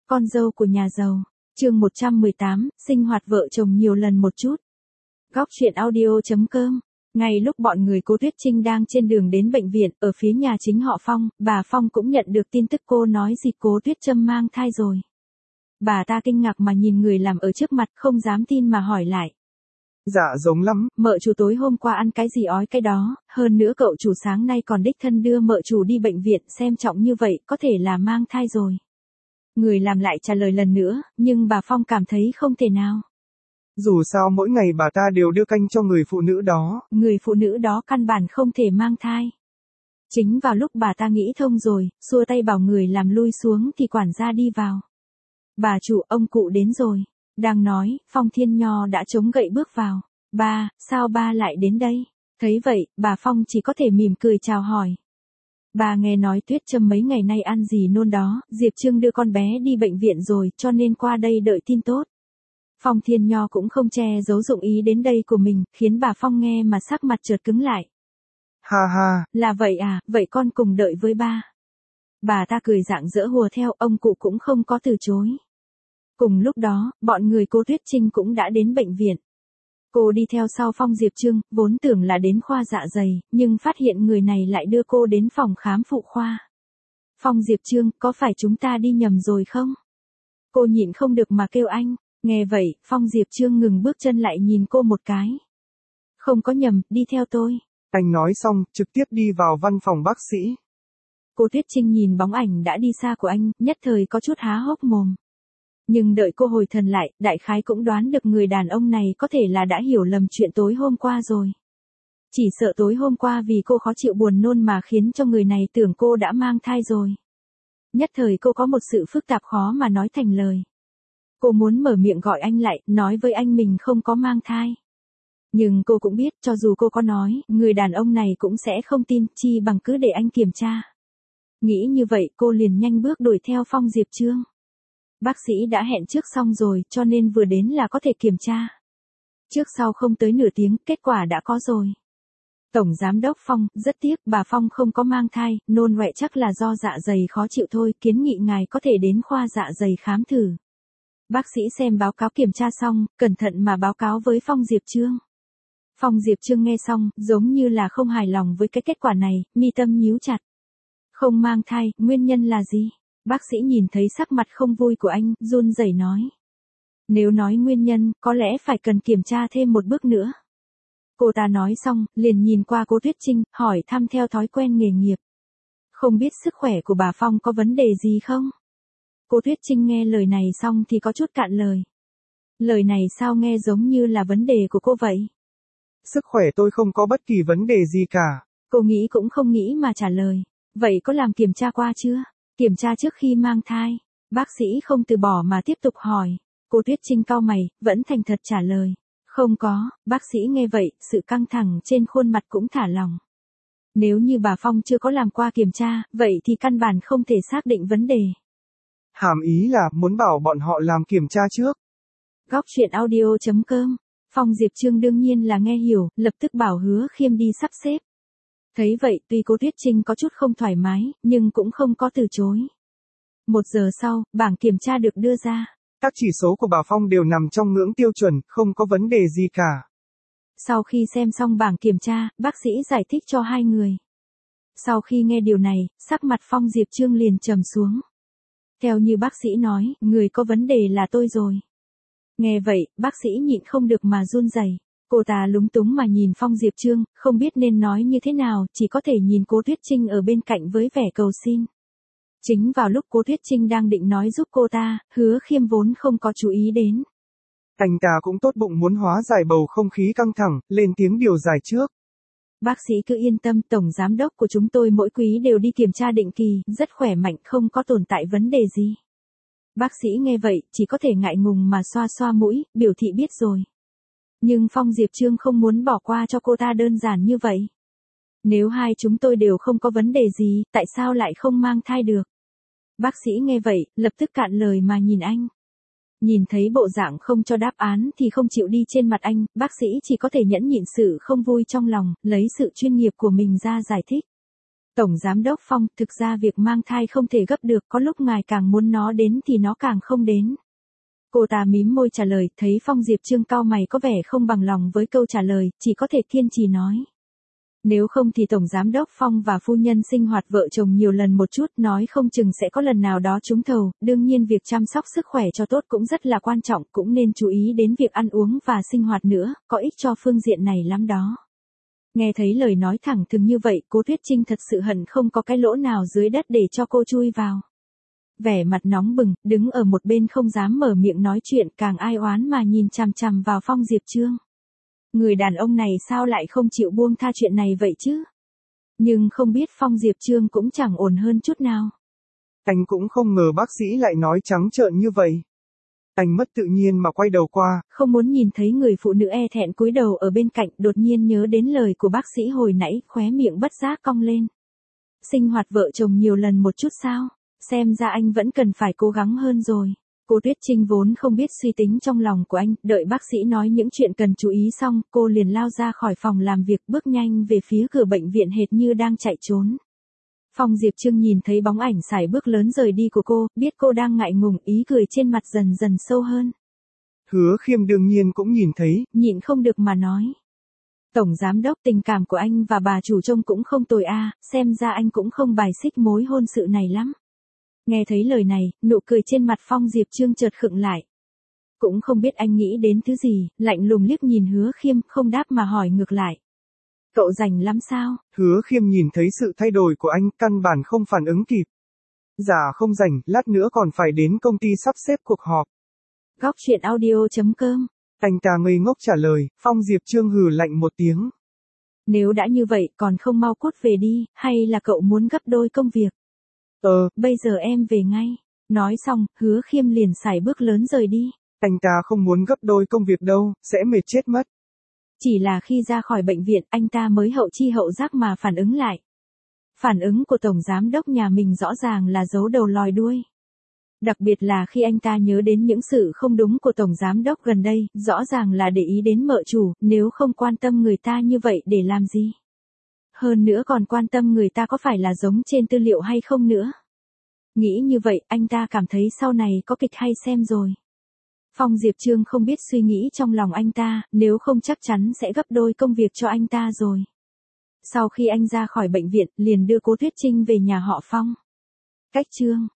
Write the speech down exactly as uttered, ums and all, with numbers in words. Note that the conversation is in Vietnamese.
Con dâu của nhà giàu. Chương một trăm mười tám, sinh hoạt vợ chồng nhiều lần một chút. Góc truyện audio chấm com. Ngay lúc bọn người cô Tuyết Trinh đang trên đường đến bệnh viện, ở phía nhà chính họ Phong, bà Phong cũng nhận được tin tức cô nói gì cô Tuyết Trâm mang thai rồi. Bà ta kinh ngạc mà nhìn người làm ở trước mặt, không dám tin mà hỏi lại. Dạ giống lắm, mợ chủ tối hôm qua ăn cái gì ói cái đó, hơn nữa cậu chủ sáng nay còn đích thân đưa mợ chủ đi bệnh viện, xem trọng như vậy, có thể là mang thai rồi. Người làm lại trả lời lần nữa, nhưng bà Phong cảm thấy không thể nào. Dù sao mỗi ngày bà ta đều đưa canh cho người phụ nữ đó. Người phụ nữ đó căn bản không thể mang thai. Chính vào lúc bà ta nghĩ thông rồi, xua tay bảo người làm lui xuống thì quản gia đi vào. Bà chủ, ông cụ đến rồi. Đang nói, Phong Thiên Nho đã chống gậy bước vào. Ba, sao ba lại đến đây? Thấy vậy, bà Phong chỉ có thể mỉm cười chào hỏi. Bà nghe nói Tuyết Trâm mấy ngày nay ăn gì nôn đó, Diệp Trương đưa con bé đi bệnh viện rồi, cho nên qua đây đợi tin tốt. Phong Thiên Nho cũng không che giấu dụng ý đến đây của mình, khiến bà Phong nghe mà sắc mặt chợt cứng lại. Ha ha. Là vậy à, vậy con cùng đợi với ba. Bà ta cười rạng rỡ hùa theo, ông cụ cũng không có từ chối. Cùng lúc đó, bọn người cô Tuyết Trinh cũng đã đến bệnh viện. Cô đi theo sau Phong Diệp Trương, vốn tưởng là đến khoa dạ dày, nhưng phát hiện người này lại đưa cô đến phòng khám phụ khoa. Phong Diệp Trương, có phải chúng ta đi nhầm rồi không? Cô nhịn không được mà kêu anh. Nghe vậy, Phong Diệp Trương ngừng bước chân lại nhìn cô một cái. Không có nhầm, đi theo tôi. Anh nói xong, trực tiếp đi vào văn phòng bác sĩ. Cô Tuyết Trinh nhìn bóng ảnh đã đi xa của anh, nhất thời có chút há hốc mồm. Nhưng đợi cô hồi thần lại, đại khái cũng đoán được người đàn ông này có thể là đã hiểu lầm chuyện tối hôm qua rồi. Chỉ sợ tối hôm qua vì cô khó chịu buồn nôn mà khiến cho người này tưởng cô đã mang thai rồi. Nhất thời cô có một sự phức tạp khó mà nói thành lời. Cô muốn mở miệng gọi anh lại, nói với anh mình không có mang thai. Nhưng cô cũng biết, cho dù cô có nói, người đàn ông này cũng sẽ không tin, chi bằng cứ để anh kiểm tra. Nghĩ như vậy, cô liền nhanh bước đuổi theo Phong Diệp Trương. Bác sĩ đã hẹn trước xong rồi, cho nên vừa đến là có thể kiểm tra. Trước sau không tới nửa tiếng, kết quả đã có rồi. Tổng Giám đốc Phong, rất tiếc, bà Phong không có mang thai, nôn ọe chắc là do dạ dày khó chịu thôi, kiến nghị ngài có thể đến khoa dạ dày khám thử. Bác sĩ xem báo cáo kiểm tra xong, cẩn thận mà báo cáo với Phong Diệp Trương. Phong Diệp Trương nghe xong, giống như là không hài lòng với cái kết quả này, mi tâm nhíu chặt. Không mang thai, nguyên nhân là gì? Bác sĩ nhìn thấy sắc mặt không vui của anh, run rẩy nói. Nếu nói nguyên nhân, có lẽ phải cần kiểm tra thêm một bước nữa. Cô ta nói xong, liền nhìn qua cô Tuyết Trinh, hỏi thăm theo thói quen nghề nghiệp. Không biết sức khỏe của bà Phong có vấn đề gì không? Cô Tuyết Trinh nghe lời này xong thì có chút cạn lời. Lời này sao nghe giống như là vấn đề của cô vậy? Sức khỏe tôi không có bất kỳ vấn đề gì cả. Cô nghĩ cũng không nghĩ mà trả lời. Vậy có làm kiểm tra qua chưa? Kiểm tra trước khi mang thai. Bác sĩ không từ bỏ mà tiếp tục hỏi. Cô Tuyết Trinh cau mày, vẫn thành thật trả lời. Không có, bác sĩ nghe vậy, sự căng thẳng trên khuôn mặt cũng thả lỏng. Nếu như bà Phong chưa có làm qua kiểm tra, vậy thì căn bản không thể xác định vấn đề. Hàm ý là muốn bảo bọn họ làm kiểm tra trước. Góc truyện audio chấm com. Phong Diệp Trương đương nhiên là nghe hiểu, lập tức bảo Hứa Khiêm đi sắp xếp. Thấy vậy, tuy cô Tuyết Trinh có chút không thoải mái, nhưng cũng không có từ chối. Một giờ sau, bảng kiểm tra được đưa ra. Các chỉ số của bà Phong đều nằm trong ngưỡng tiêu chuẩn, không có vấn đề gì cả. Sau khi xem xong bảng kiểm tra, bác sĩ giải thích cho hai người. Sau khi nghe điều này, sắc mặt Phong Diệp Trương liền trầm xuống. Theo như bác sĩ nói, người có vấn đề là tôi rồi. Nghe vậy, bác sĩ nhịn không được mà run rẩy. Cô ta lúng túng mà nhìn Phong Diệp Trương, không biết nên nói như thế nào, chỉ có thể nhìn cô Tuyết Trinh ở bên cạnh với vẻ cầu xin. Chính vào lúc cô Tuyết Trinh đang định nói giúp cô ta, Hứa Khiêm vốn không có chú ý đến. Anh ta cũng tốt bụng muốn hóa giải bầu không khí căng thẳng, lên tiếng điều giải trước. Bác sĩ cứ yên tâm, tổng giám đốc của chúng tôi mỗi quý đều đi kiểm tra định kỳ, rất khỏe mạnh, không có tồn tại vấn đề gì. Bác sĩ nghe vậy, chỉ có thể ngại ngùng mà xoa xoa mũi, biểu thị biết rồi. Nhưng Phong Diệp Trương không muốn bỏ qua cho cô ta đơn giản như vậy. Nếu hai chúng tôi đều không có vấn đề gì, tại sao lại không mang thai được? Bác sĩ nghe vậy, lập tức cạn lời mà nhìn anh. Nhìn thấy bộ dạng không cho đáp án thì không chịu đi trên mặt anh, bác sĩ chỉ có thể nhẫn nhịn sự không vui trong lòng, lấy sự chuyên nghiệp của mình ra giải thích. Tổng Giám đốc Phong, thực ra việc mang thai không thể gấp được, có lúc ngài càng muốn nó đến thì nó càng không đến. Cô ta mím môi trả lời, thấy Phong Diệp Trương cau mày có vẻ không bằng lòng với câu trả lời, chỉ có thể kiên trì nói. Nếu không thì Tổng Giám đốc Phong và phu nhân sinh hoạt vợ chồng nhiều lần một chút, nói không chừng sẽ có lần nào đó trúng thầu, đương nhiên việc chăm sóc sức khỏe cho tốt cũng rất là quan trọng, cũng nên chú ý đến việc ăn uống và sinh hoạt nữa, có ích cho phương diện này lắm đó. Nghe thấy lời nói thẳng thừng như vậy, Cố Tuyết Trinh thật sự hận không có cái lỗ nào dưới đất để cho cô chui vào. Vẻ mặt nóng bừng, đứng ở một bên không dám mở miệng nói chuyện, càng ai oán mà nhìn chằm chằm vào Phong Diệp Trương. Người đàn ông này sao lại không chịu buông tha chuyện này vậy chứ? Nhưng không biết Phong Diệp Trương cũng chẳng ổn hơn chút nào. Anh cũng không ngờ bác sĩ lại nói trắng trợn như vậy. Anh mất tự nhiên mà quay đầu qua. Không muốn nhìn thấy người phụ nữ e thẹn cúi đầu ở bên cạnh, đột nhiên nhớ đến lời của bác sĩ hồi nãy, khóe miệng bất giác cong lên. Sinh hoạt vợ chồng nhiều lần một chút sao? Xem ra anh vẫn cần phải cố gắng hơn rồi. Cô Tuyết Trinh vốn không biết suy tính trong lòng của anh, đợi bác sĩ nói những chuyện cần chú ý xong, cô liền lao ra khỏi phòng làm việc, bước nhanh về phía cửa bệnh viện hệt như đang chạy trốn. Phong Diệp Trương nhìn thấy bóng ảnh sải bước lớn rời đi của cô, biết cô đang ngại ngùng, ý cười trên mặt dần dần sâu hơn. Hứa Khiêm đương nhiên cũng nhìn thấy, nhịn không được mà nói. Tổng Giám đốc, tình cảm của anh và bà chủ trông cũng không tồi a, à, xem ra anh cũng không bài xích mối hôn sự này lắm. Nghe thấy lời này, nụ cười trên mặt Phong Diệp Trương chợt khựng lại. Cũng không biết anh nghĩ đến thứ gì, lạnh lùng liếc nhìn Hứa Khiêm, không đáp mà hỏi ngược lại. Cậu rảnh lắm sao? Hứa Khiêm nhìn thấy sự thay đổi của anh, căn bản không phản ứng kịp. Dạ không rảnh, lát nữa còn phải đến công ty sắp xếp cuộc họp. Góc truyện audio chấm com. Anh ta ngây ngốc trả lời, Phong Diệp Trương hừ lạnh một tiếng. Nếu đã như vậy, còn không mau cút về đi, hay là cậu muốn gấp đôi công việc? Ờ, bây giờ em về ngay. Nói xong, Hứa Khiêm liền sải bước lớn rời đi. Anh ta không muốn gấp đôi công việc đâu, sẽ mệt chết mất. Chỉ là khi ra khỏi bệnh viện, anh ta mới hậu chi hậu giác mà phản ứng lại. Phản ứng của Tổng Giám đốc nhà mình rõ ràng là giấu đầu lòi đuôi. Đặc biệt là khi anh ta nhớ đến những sự không đúng của Tổng Giám đốc gần đây, rõ ràng là để ý đến mợ chủ, nếu không quan tâm người ta như vậy để làm gì? Hơn nữa còn quan tâm người ta có phải là giống trên tư liệu hay không nữa. Nghĩ như vậy, anh ta cảm thấy sau này có kịch hay xem rồi. Phong Diệp Trương không biết suy nghĩ trong lòng anh ta, nếu không chắc chắn sẽ gấp đôi công việc cho anh ta rồi. Sau khi anh ra khỏi bệnh viện, liền đưa Cố Tuyết Trinh về nhà họ Phong. Cách chương